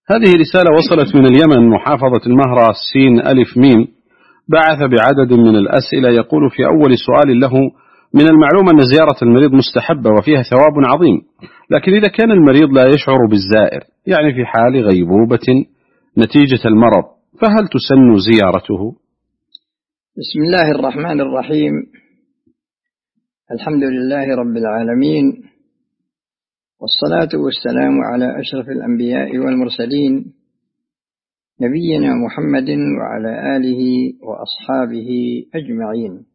هذه رسالة وصلت من اليمن، محافظة المهرة سين ألف ميم، بعث بعدد من الأسئلة. يقول في أول سؤال له: من المعلوم أن زيارة المريض مستحبة وفيها ثواب عظيم، لكن إذا كان المريض لا يشعر بالزائر، يعني في حال غيبوبة نتيجة المرض، فهل تسن زيارته؟ بسم الله الرحمن الرحيم. الحمد لله رب العالمين، والصلاة والسلام على أشرف الأنبياء والمرسلين، نبينا محمد وعلى آله وأصحابه أجمعين.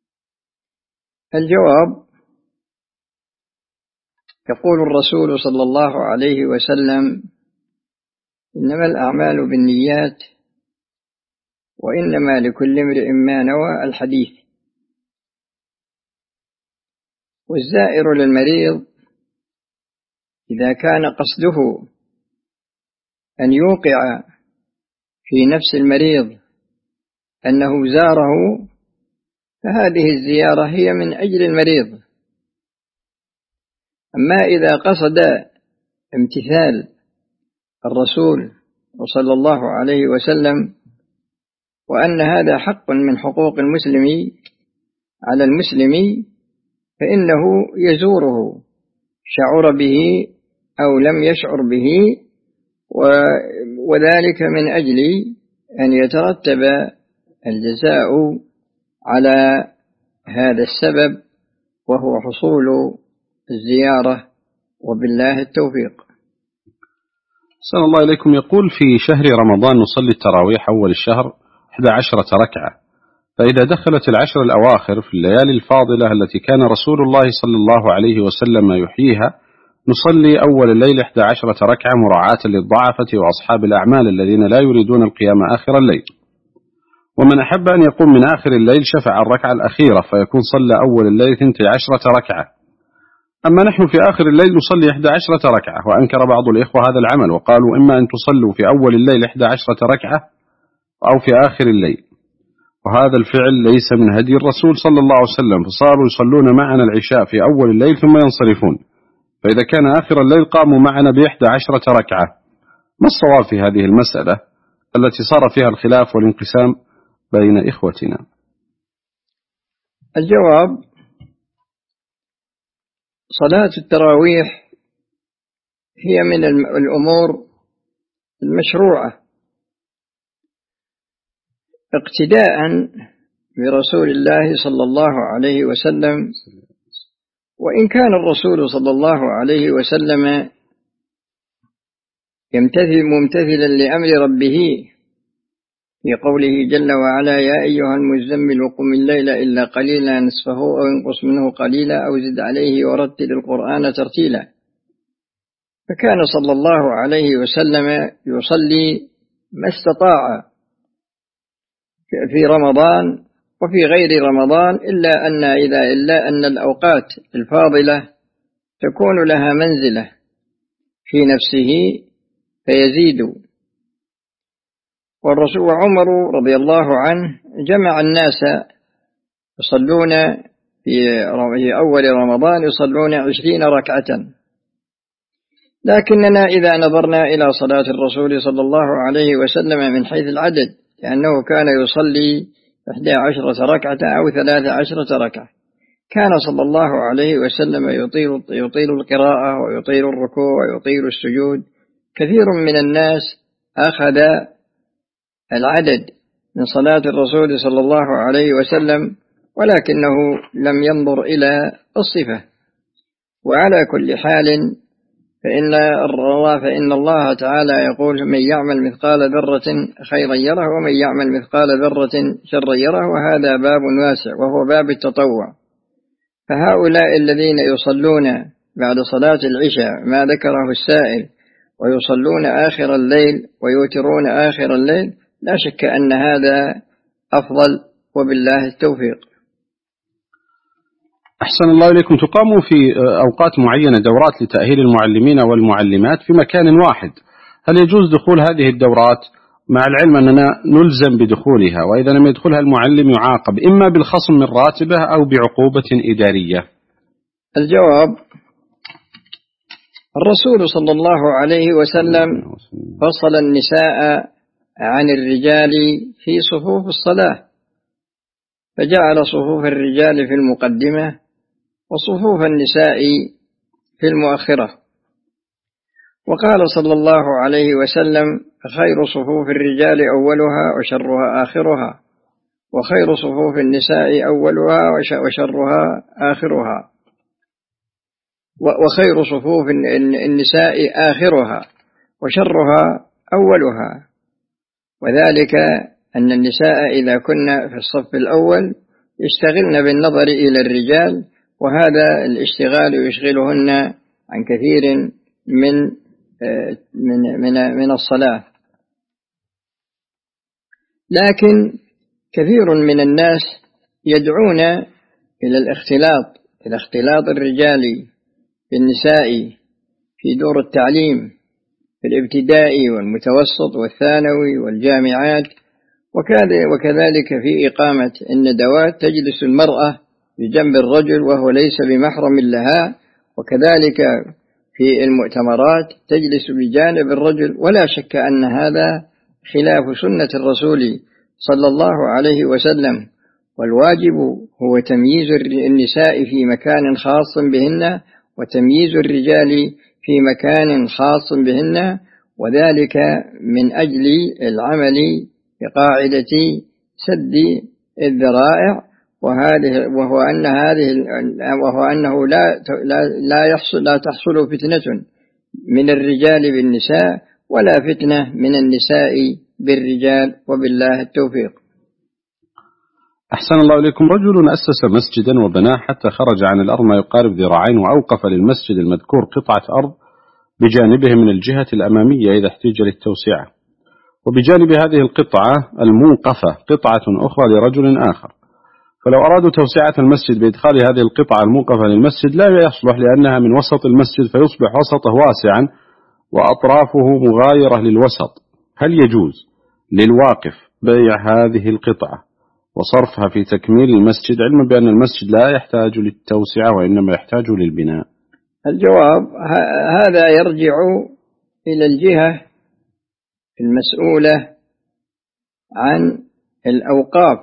الجواب: يقول الرسول صلى الله عليه وسلم: إنما الأعمال بالنيات وإنما لكل امرئ ما نوى. الحديث. والزائر للمريض إذا كان قصده أن يوقع في نفس المريض أنه زاره، فهذه الزيارة هي من أجل المريض. أما إذا قصد امتثال الرسول صلى الله عليه وسلم وأن هذا حق من حقوق المسلم على المسلم، فإنه يزوره، شعر به أو لم يشعر به، وذلك من أجل أن يترتب الجزاء على هذا السبب، وهو حصول الزيارة، وبالله التوفيق. أحسن الله إليكم. يقول في شهر رمضان نصلي التراويح أول الشهر 11 ركعة، فإذا دخلت العشر الأواخر في الليالي الفاضلة التي كان رسول الله صلى الله عليه وسلم يحييها، نصلي أول الليل 11 ركعة مراعاة للضعفة وأصحاب الأعمال الذين لا يريدون القيام آخر الليل. ومن أحب أن يقوم من آخر الليل شفع الركعة الأخيرة، فيكون صلى أول الليل 12 ركعة. أما نحن في آخر الليل نصلي 11 ركعة، وأنكر بعض الإخوة هذا العمل وقالوا: إما أن تصلوا في أول الليل 11 ركعة أو في آخر الليل، وهذا الفعل ليس من هدي الرسول صلى الله عليه وسلم، فصاروا يصلون معنا العشاء في أول الليل ثم ينصرفون، فإذا كان آخر الليل قاموا معنا ب11 ركعة. ما الصواب في هذه المسألة التي صار فيها الخلاف والانقسام بين إخوتنا؟ الجواب: صلاة التراويح هي من الأمور المشروعة اقتداء برسول الله صلى الله عليه وسلم، وإن كان الرسول صلى الله عليه وسلم ممتثلا لأمر ربه في قوله جل وعلا: يا أيها المزمل قم الليل إلا قليلا نصفه أو انقص منه قليلا أو زد عليه ورتل القرآن ترتيلا. فكان صلى الله عليه وسلم يصلي ما استطاع في رمضان وفي غير رمضان، إلا أن الأوقات الفاضلة تكون لها منزلة في نفسه فيزيد. والرسول وعمر رضي الله عنه جمع الناس يصلون في أول رمضان 20 ركعة. لكننا إذا نظرنا إلى صلاة الرسول صلى الله عليه وسلم من حيث العدد، لأنه كان يصلي 11 ركعة أو 13 ركعة، كان صلى الله عليه وسلم يطيل القراءة ويطيل الركوع ويطيل السجود. كثير من الناس أخذ العدد من صلاة الرسول صلى الله عليه وسلم ولكنه لم ينظر إلى الصفة. وعلى كل حال فإن الله تعالى يقول: من يعمل مثقال ذرة خيرا يره ومن يعمل مثقال ذرة شرا يره. وهذا باب واسع وهو باب التطوع. فهؤلاء الذين يصلون بعد صلاة العشاء ما ذكره السائل ويصلون آخر الليل ويوترون آخر الليل، لا شك أن هذا أفضل، وبالله التوفيق. أحسن الله إليكم. تقام في أوقات معينة دورات لتأهيل المعلمين والمعلمات في مكان واحد، هل يجوز دخول هذه الدورات مع العلم أننا نلزم بدخولها، وإذا لم يدخلها المعلم يعاقب إما بالخصم من راتبه أو بعقوبة إدارية؟ الجواب: الرسول صلى الله عليه وسلم فصل النساء عن الرجال في صفوف الصلاة، فجعل صفوف الرجال في المقدمة وصفوف النساء في المؤخرة. وقال صلى الله عليه وسلم: خير صفوف الرجال أولها وشرها آخرها، وخير صفوف النساء أولها وشرها آخرها، وخير صفوف النساء آخرها وشرها أولها. وذلك أن النساء إذا كن في الصف الأول يشتغلن بالنظر إلى الرجال، وهذا الاشتغال يشغلهن عن كثير من الصلاة. لكن كثير من الناس يدعون إلى اختلاط الرجال بالنساء في دور التعليم في الابتدائي والمتوسط والثانوي والجامعات، وكذلك في إقامة الندوات تجلس المرأة بجنب الرجل وهو ليس بمحرم لها، وكذلك في المؤتمرات تجلس بجانب الرجل. ولا شك أن هذا خلاف سنة الرسول صلى الله عليه وسلم، والواجب هو تمييز النساء في مكان خاص بهن وتمييز الرجال في مكان خاص بهن، وذلك من أجل العمل بقاعدة سد الذرائع، وهو أنه لا تحصل فتنة من الرجال بالنساء ولا فتنة من النساء بالرجال، وبالله التوفيق. أحسن الله إليكم. رجل أسس مسجدا وبناه حتى خرج عن الأرض ما يقارب ذراعين، وأوقف للمسجد المذكور قطعة أرض بجانبه من الجهة الأمامية إذا احتاج للتوسعة، وبجانب هذه القطعة الموقفة قطعة أخرى لرجل آخر. فلو أرادوا توسعة المسجد بإدخال هذه القطعة الموقفة للمسجد لا يصلح، لأنها من وسط المسجد فيصبح وسطه واسعا وأطرافه مغايرة للوسط. هل يجوز للواقف بيع هذه القطعة وصرفها في تكميل المسجد، علما بأن المسجد لا يحتاج للتوسعة وإنما يحتاج للبناء؟ الجواب: هذا يرجع إلى الجهة المسؤولة عن الأوقاف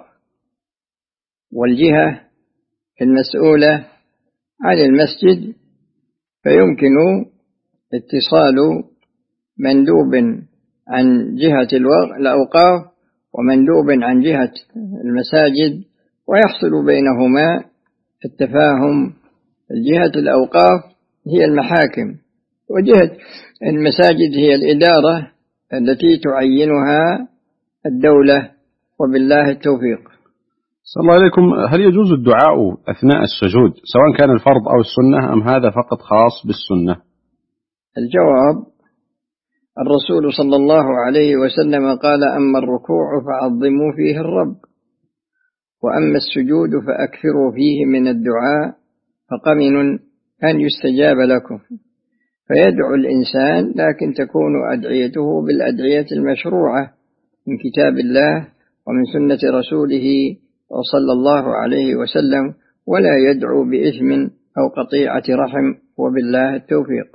والجهة المسؤولة عن المسجد، فيمكن اتصال مندوب عن جهة الأوقاف ومندوب عن جهة المساجد، ويحصل بينهما التفاهم. الجهة الأوقاف هي المحاكم، وجهة المساجد هي الإدارة التي تعينها الدولة، وبالله التوفيق. صلى الله عليكم. هل يجوز الدعاء أثناء السجود سواء كان الفرض أو السنة، أم هذا فقط خاص بالسنة؟ الجواب: الرسول صلى الله عليه وسلم قال: أما الركوع فعظموا فيه الرب، وأما السجود فأكثروا فيه من الدعاء، فقمن أن يستجاب لكم. فيدعو الإنسان، لكن تكون أدعيته بالأدعية المشروعة من كتاب الله ومن سنة رسوله صلى الله عليه وسلم، ولا يدعو بإثم أو قطيعة رحم، وبالله التوفيق.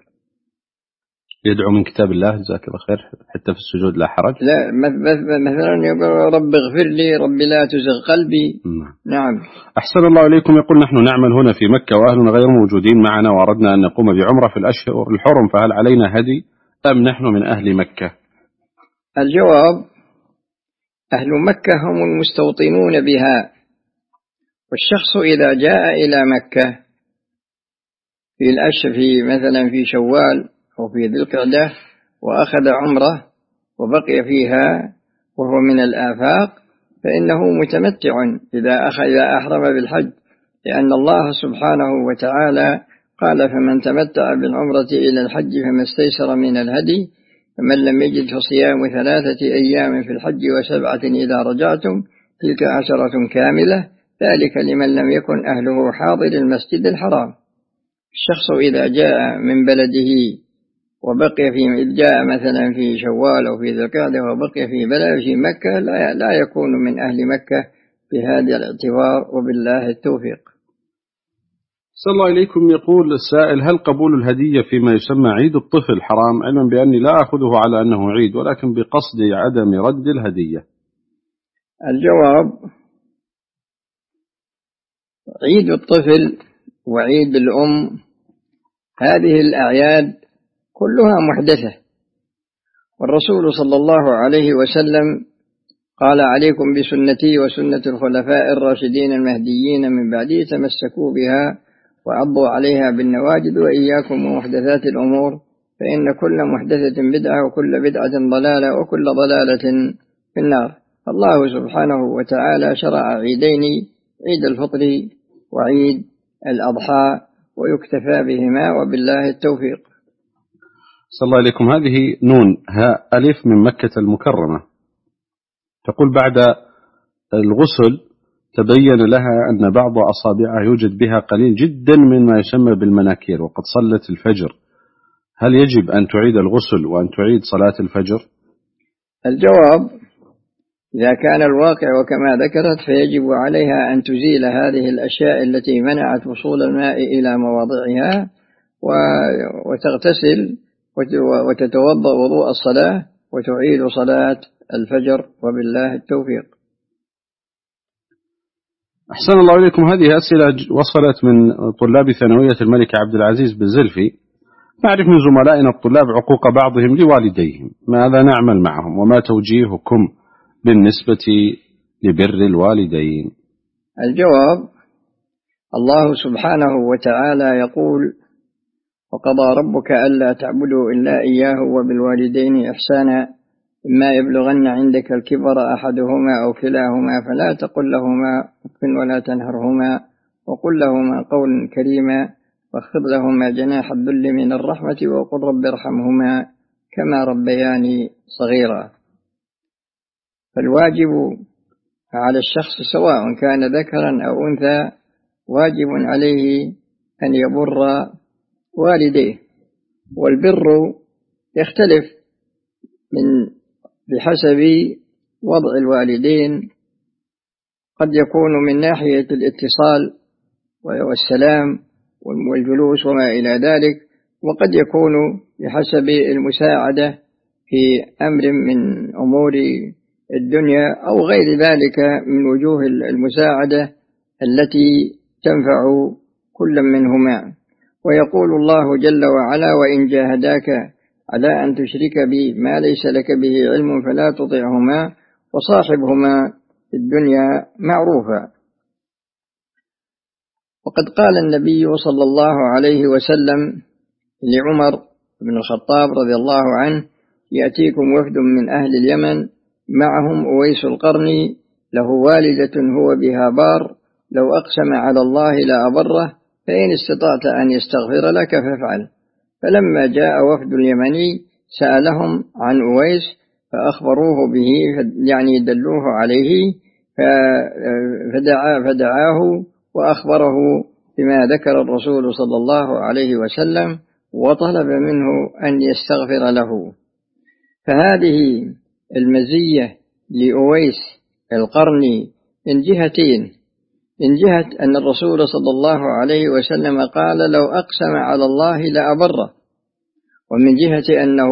يدعو من كتاب الله، جزاك الله خير، حتى في السجود لا حرج؟ لا، مثلا يقول: رب اغفر لي، رب لا تزغ قلبي. نعم. أحسن الله إليكم. يقول: نحن نعمل هنا في مكة وأهلنا غير موجودين معنا، وأردنا أن نقوم بعمرة في الأشهر الحرم، فهل علينا هدي أم نحن من أهل مكة؟ الجواب: أهل مكة هم المستوطنون بها، والشخص إذا جاء إلى مكة في الأشهر مثلا في شوال أو في ذي القعدة وأخذ عمرة وبقي فيها وهو من الآفاق، فإنه متمتع إذا أحرم بالحج، لأن الله سبحانه وتعالى قال: فمن تمتع بالعمرة إلى الحج فما استيسر من الهدي، فمن لم يجد فصيام 3 أيام في الحج و7 إذا رجعتم، تلك 10 كاملة، ذلك لمن لم يكن أهله حاضر المسجد الحرام. الشخص إذا جاء من بلده وبقي جاء مثلا في شوال أو في ذي القعدة وبقي في بلد في مكة لا يكون من أهل مكة بهذا الاعتبار، وبالله التوفيق. صلى الله إليكم. يقول السائل: هل قبول الهدية فيما يسمى عيد الطفل حرام، علما بأني لا أخذه على أنه عيد ولكن بقصد عدم رد الهدية؟ الجواب: عيد الطفل وعيد الأم هذه الأعياد كلها محدثة، والرسول صلى الله عليه وسلم قال: عليكم بسنتي وسنة الخلفاء الراشدين المهديين من بعدي، تمسكوا بها وعضوا عليها بالنواجذ، وإياكم ومحدثات الأمور، فإن كل محدثة بدعة وكل بدعة ضلالة وكل ضلالة في النار. الله سبحانه وتعالى شرع عيدين: عيد الفطر وعيد الأضحى، ويكتفى بهما، وبالله التوفيق. صلى الله عليكم. هذه نون هاء ألف من مكة المكرمة، تقول: بعد الغسل تبين لها أن بعض أصابعها يوجد بها قليل جدا مما يسمى بالمناكير، وقد صلت الفجر، هل يجب أن تعيد الغسل وأن تعيد صلاة الفجر؟ الجواب: إذا كان الواقع وكما ذكرت فيجب عليها أن تزيل هذه الأشياء التي منعت وصول الماء إلى مواضعها، وتغتسل وتتوضأ وضوء الصلاة وتعيد صلاة الفجر، وبالله التوفيق. أحسن الله إليكم. هذه أسئلة وصلت من طلاب ثانوية الملك عبد العزيز بالزلفي. نعرف من زملائنا الطلاب عقوق بعضهم لوالديهم، ماذا نعمل معهم وما توجيهكم بالنسبة لبر الوالدين؟ الجواب: الله سبحانه وتعالى يقول: وقضى ربك ألا تعبدوا إلا إياه وبالوالدين إحسانا، إما يبلغن عندك الكبر أحدهما أو كلاهما فلا تقل لهما أف ولا تنهرهما، وقل لهما قولا كريما، واخفض لهما جناح الذل من الرحمة، وقل رب ارحمهما كما ربياني صغيرا. فالواجب على الشخص سواء كان ذكرا أو أنثى واجب عليه أن يبر والديه، والبر يختلف بحسب وضع الوالدين، قد يكون من ناحية الاتصال والسلام والجلوس وما إلى ذلك، وقد يكون بحسب المساعدة في أمر من أمور الدنيا أو غير ذلك من وجوه المساعدة التي تنفع كل منهما. ويقول الله جل وعلا: وإن جاهداك على أن تشرك بي ما ليس لك به علم فلا تطعهما وصاحبهما في الدنيا معروفا. وقد قال النبي صلى الله عليه وسلم لعمر بن الخطاب رضي الله عنه: يأتيكم وفد من أهل اليمن معهم أويس القرني، له والدة هو بها بار، لو أقسم على الله لأبره، فإن استطعت أن يستغفر لك فافعل. فلما جاء وفد اليمني سألهم عن أويس فأخبروه به، يعني دلوه عليه، فدعاه وأخبره بما ذكر الرسول صلى الله عليه وسلم، وطلب منه أن يستغفر له. فهذه المزية لأويس القرني من جهتين: من جهة أن الرسول صلى الله عليه وسلم قال: لو أقسم على الله لأبره، ومن جهة أنه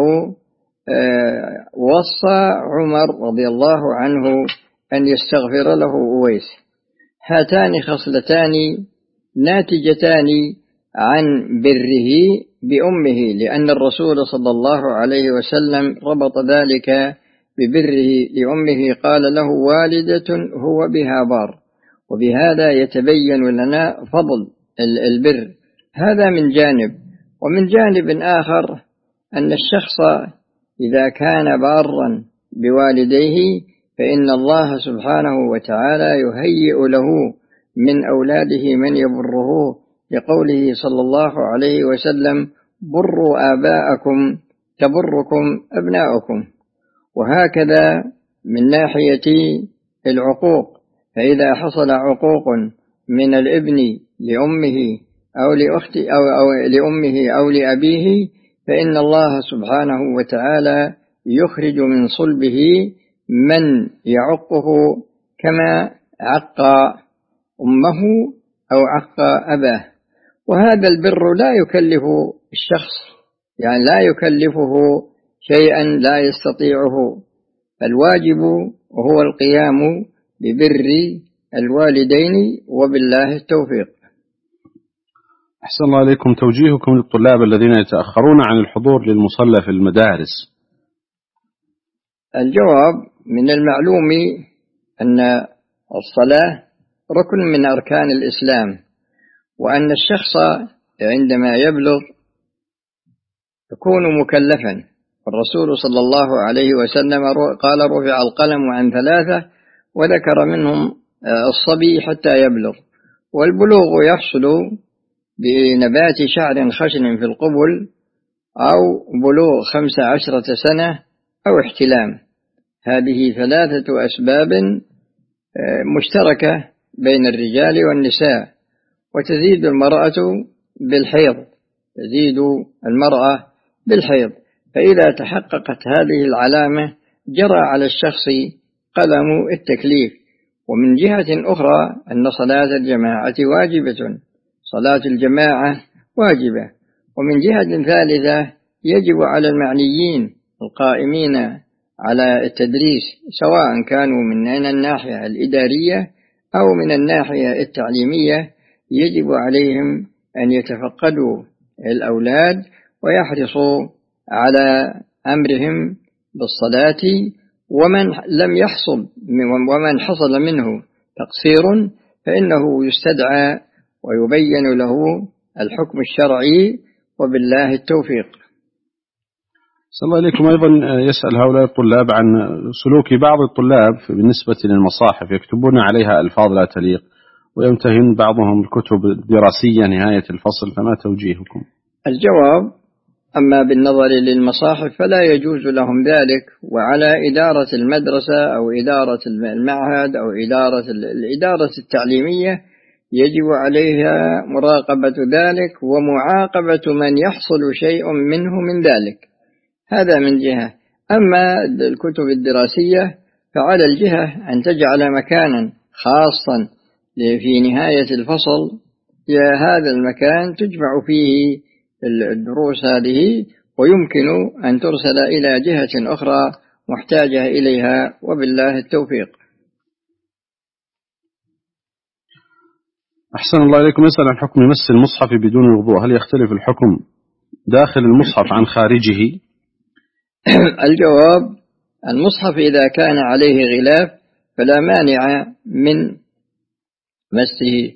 وصى عمر رضي الله عنه أن يستغفر له أويس. هاتان خصلتان ناتجتان عن بره بأمه، لأن الرسول صلى الله عليه وسلم ربط ذلك ببره لأمه، قال له: والدة هو بها بار. وبهذا يتبين لنا فضل البر، هذا من جانب. ومن جانب آخر أن الشخص إذا كان بارا بوالديه فإن الله سبحانه وتعالى يهيئ له من أولاده من يبره، لقوله صلى الله عليه وسلم: بروا آباءكم تبركم أبناؤكم. وهكذا من ناحية العقوق، فإذا حصل عقوق من الابن لأمه أو لأخته أو لأمه أو لأبيه، فإن الله سبحانه وتعالى يخرج من صلبه من يعقه كما عق أمه أو عق أباه. وهذا البر لا يكلف الشخص، يعني لا يكلفه شيئا لا يستطيعه، الواجب هو القيام ببر الوالدين وبالله التوفيق. أحسن الله عليكم، توجيهكم للطلاب الذين يتأخرون عن الحضور للمصلى في المدارس. الجواب: من المعلوم أن الصلاة ركن من أركان الإسلام، وأن الشخص عندما يبلغ يكون مكلفا. الرسول صلى الله عليه وسلم قال: رفع القلم عن 3 وذكر منهم الصبي حتى يبلغ. والبلوغ يحصل بنبات شعر خشن في القبل، أو بلوغ 15 سنة، أو احتلام. هذه 3 أسباب مشتركة بين الرجال والنساء. وتزيد المرأة بالحيض، فإذا تحققت هذه العلامة جرى على الشخص قلم التكليف. ومن جهة أخرى أن صلاة الجماعة واجبة، صلاة الجماعة واجبة. ومن جهة ثالثة يجب على المعنيين القائمين على التدريس، سواء كانوا من الناحية الإدارية أو من الناحية التعليمية، يجب عليهم أن يتفقدوا الأولاد ويحرصوا على أمرهم بالصلاة. ومن حصل منه تقصير فإنه يستدعى ويبين له الحكم الشرعي، وبالله التوفيق. صلى الله عليكم. أيضا يسأل هؤلاء الطلاب عن سلوك بعض الطلاب بالنسبة للمصاحف، يكتبون عليها ألفاظ لا تليق، ويمتهن بعضهم الكتب الدراسية نهاية الفصل، فما توجيهكم؟ الجواب: أما بالنظر للمصاحف فلا يجوز لهم ذلك، وعلى إدارة المدرسة أو إدارة المعهد أو الإدارة التعليمية يجب عليها مراقبة ذلك ومعاقبة من يحصل شيء منه من ذلك. هذا من جهة. أما الكتب الدراسية فعلى الجهة أن تجعل مكانا خاصا في نهاية الفصل، هذا المكان تجمع فيه الدروس هذه، ويمكن أن ترسل إلى جهة أخرى محتاجة إليها، وبالله التوفيق. أحسن الله إليكم. يسأل عن حكم مس المصحف بدون وضوء، هل يختلف الحكم داخل المصحف عن خارجه؟ الجواب: المصحف إذا كان عليه غلاف فلا مانع من مسه،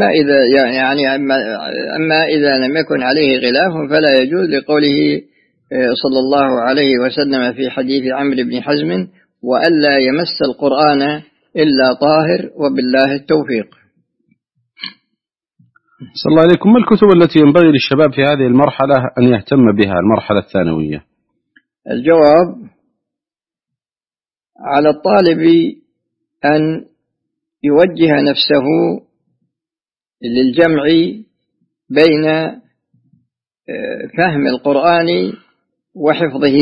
أما إذا لم يكن عليه غلاف فلا يجوز، لقوله صلى الله عليه وسلم في حديث عمرو بن حزم: وألا يمس القرآن إلا طاهر، وبالله التوفيق. صلى الله عليكم. ما الكتب التي ينبغي للشباب في هذه المرحلة أن يهتم بها، المرحلة الثانوية؟ الجواب: على الطالب أن يوجه نفسه للجمع بين فهم القرآن وحفظه،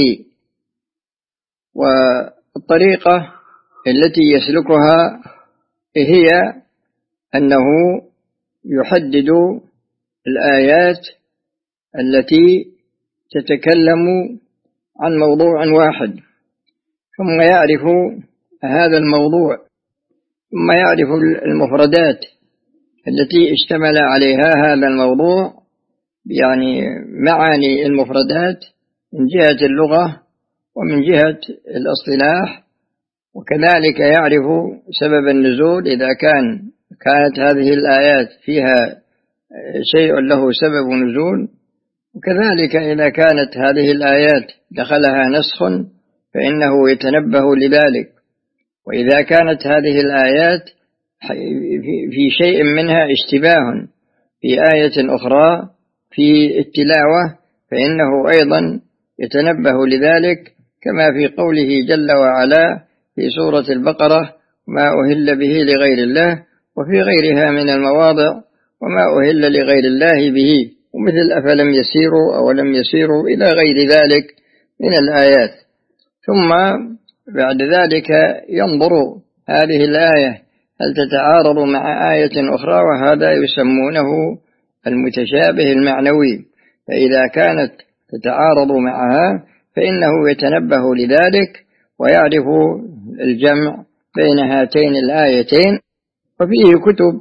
والطريقة التي يسلكها هي أنه يحدد الآيات التي تتكلم عن موضوع واحد، ثم يعرف هذا الموضوع، ثم يعرف المفردات التي اشتمل عليها هذا الموضوع، يعني معاني المفردات من جهة اللغة ومن جهة الاصطلاح، وكذلك يعرف سبب النزول إذا كانت هذه الآيات فيها شيء له سبب نزول، وكذلك إذا كانت هذه الآيات دخلها نسخ فإنه يتنبه لذلك، وإذا كانت هذه الآيات في شيء منها اشتباه في آية أخرى في التلاوة فإنه أيضا يتنبه لذلك، كما في قوله جل وعلا في سورة البقرة: ما أهل به لغير الله، وفي غيرها من المواضع: وما أهل لغير الله به، ومثل أفلم يسيروا أو لم يسيروا إلى غير ذلك من الآيات. ثم بعد ذلك ينظر هذه الآية هل تتعارض مع آية أخرى، وهذا يسمونه المتشابه المعنوي، فإذا كانت تتعارض معها فإنه يتنبه لذلك ويعرف الجمع بين هاتين الآيتين. وفيه كتب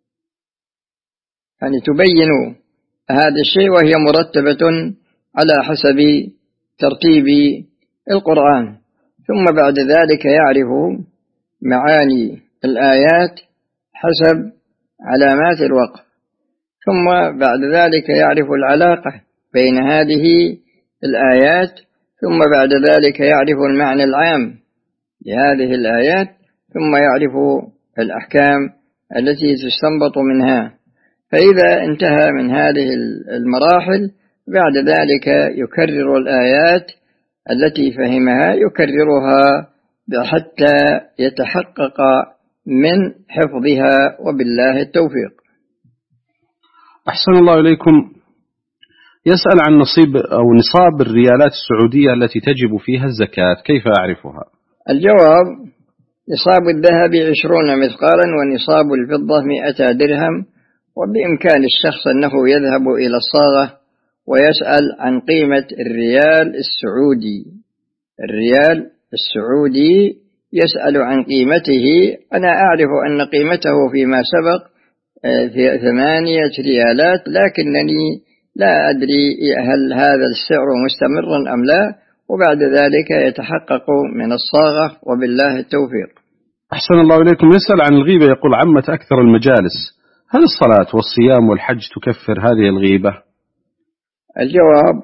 يعني تبين هذا الشيء، وهي مرتبة على حسب ترتيب القرآن. ثم بعد ذلك يعرف معاني الآيات حسب علامات الوقف، ثم بعد ذلك يعرف العلاقة بين هذه الآيات، ثم بعد ذلك يعرف المعنى العام لهذه الآيات، ثم يعرف الأحكام التي تستنبط منها. فإذا انتهى من هذه المراحل بعد ذلك يكرر الآيات التي فهمها، يكررها حتى يتحقق من حفظها، وبالله التوفيق. أحسن الله إليكم. يسأل عن نصاب الريالات السعودية التي تجب فيها الزكاة، كيف أعرفها؟ الجواب: نصاب الذهب 20 مثقالا، ونصاب الفضة 100 درهم. وبإمكان الشخص أنه يذهب إلى الصاغة ويسأل عن قيمة الريال السعودي. الريال السعودي يسأل عن قيمته. أنا أعرف أن قيمته فيما سبق 8 ريالات، لكنني لا أدري هل هذا السعر مستمرا أم لا، وبعد ذلك يتحقق من الصاغة، وبالله التوفيق. أحسن الله إليكم. يسأل عن الغيبة، يقول: عمت أكثر المجالس، هل الصلاة والصيام والحج تكفر هذه الغيبة؟ الجواب: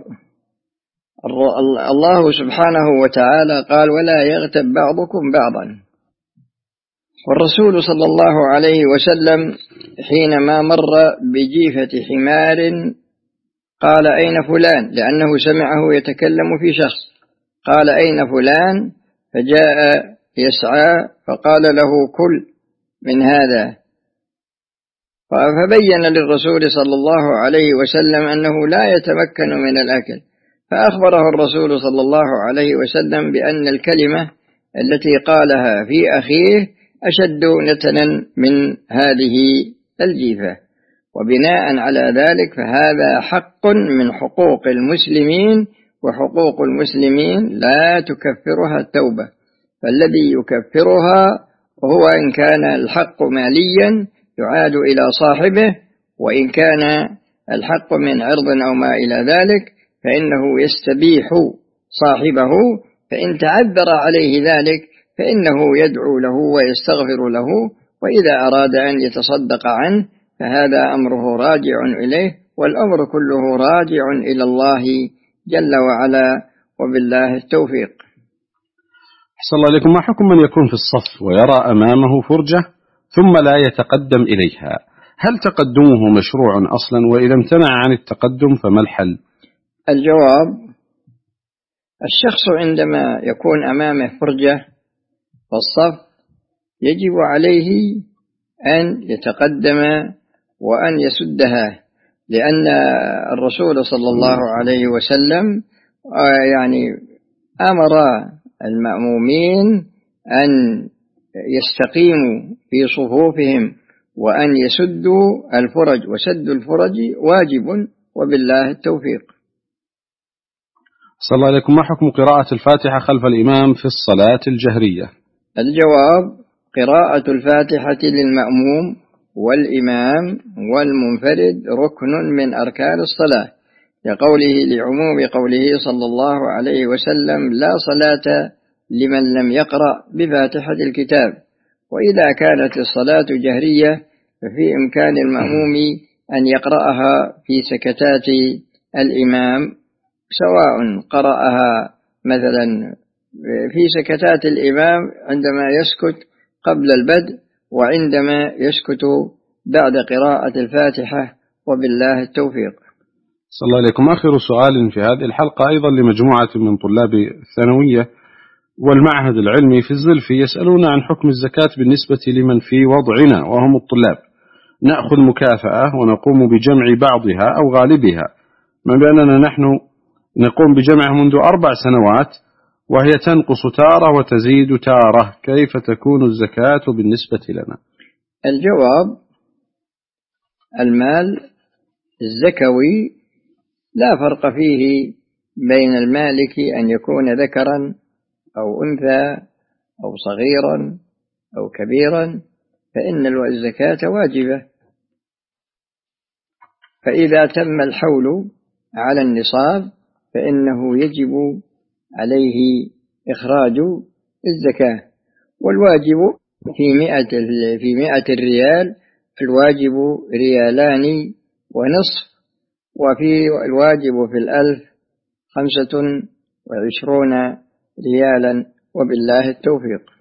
الله سبحانه وتعالى قال: ولا يغتب بعضكم بعضا. والرسول صلى الله عليه وسلم حينما مر بجيفة حمار قال: أين فلان؟ لأنه سمعه يتكلم في شخص. قال: أين فلان؟ فجاء يسعى فقال له: كل من هذا. فبين للرسول صلى الله عليه وسلم أنه لا يتمكن من الأكل، فأخبره الرسول صلى الله عليه وسلم بأن الكلمة التي قالها في أخيه أشد نتنا من هذه الجيفة. وبناء على ذلك فهذا حق من حقوق المسلمين، وحقوق المسلمين لا تكفرها التوبة، فالذي يكفرها وهو إن كان الحق ماليا يعاد إلى صاحبه، وإن كان الحق من عرض أو ما إلى ذلك فإنه يستبيح صاحبه، فإن تعذر عليه ذلك فإنه يدعو له ويستغفر له، وإذا أراد أن يتصدق عنه فهذا أمره راجع إليه، والأمر كله راجع إلى الله جل وعلا، وبالله التوفيق. أحسن الله إليكم. ما حكم من يكون في الصف ويرى أمامه فرجة ثم لا يتقدم إليها؟ هل تقدمه مشروع أصلا؟ وإذا امتنع عن التقدم فما الحل؟ الجواب: الشخص عندما يكون أمامه فرجة والصف يجب عليه أن يتقدم وأن يسدها، لأن الرسول صلى الله عليه وسلم يعني أمر المأمومين أن يستقيموا في صفوفهم وأن يسدوا الفرج، وسد الفرج واجب، وبالله التوفيق. صلى الله عليكم. ما حكم قراءة الفاتحة خلف الإمام في الصلاة الجهرية؟ الجواب: قراءة الفاتحة للمأموم والإمام والمنفرد ركن من أركان الصلاة، لعموم قوله صلى الله عليه وسلم: لا صلاة لمن لم يقرأ بفاتحة الكتاب. وإذا كانت الصلاة جهرية ففي إمكان المأموم أن يقرأها في سكتات الإمام، سواء قرأها مثلا في سكتات الإمام عندما يسكت قبل البدء، وعندما يسكت بعد قراءة الفاتحة، وبالله التوفيق. صلى الله عليكم. آخر سؤال في هذه الحلقة أيضا لمجموعة من طلاب الثانوية والمعهد العلمي في الزلفي، يسألون عن حكم الزكاة بالنسبة لمن في وضعنا وهم الطلاب، نأخذ مكافأة ونقوم بجمع بعضها أو غالبها، ما بأننا نحن نقوم بجمعها منذ 4 سنوات وهي تنقص تارة وتزيد تارة، كيف تكون الزكاة بالنسبة لنا؟ الجواب: المال الزكوي لا فرق فيه بين المالك أن يكون ذكرا أو أنثى أو صغيرا أو كبيرا، فإن الزكاة واجبة. فإذا تم الحول على النصاب فإنه يجب عليه إخراج الزكاة. والواجب في 100 ريال، الواجب 2 ريال ونصف، وفي الواجب في 1000 25 ريالا، وبالله التوفيق.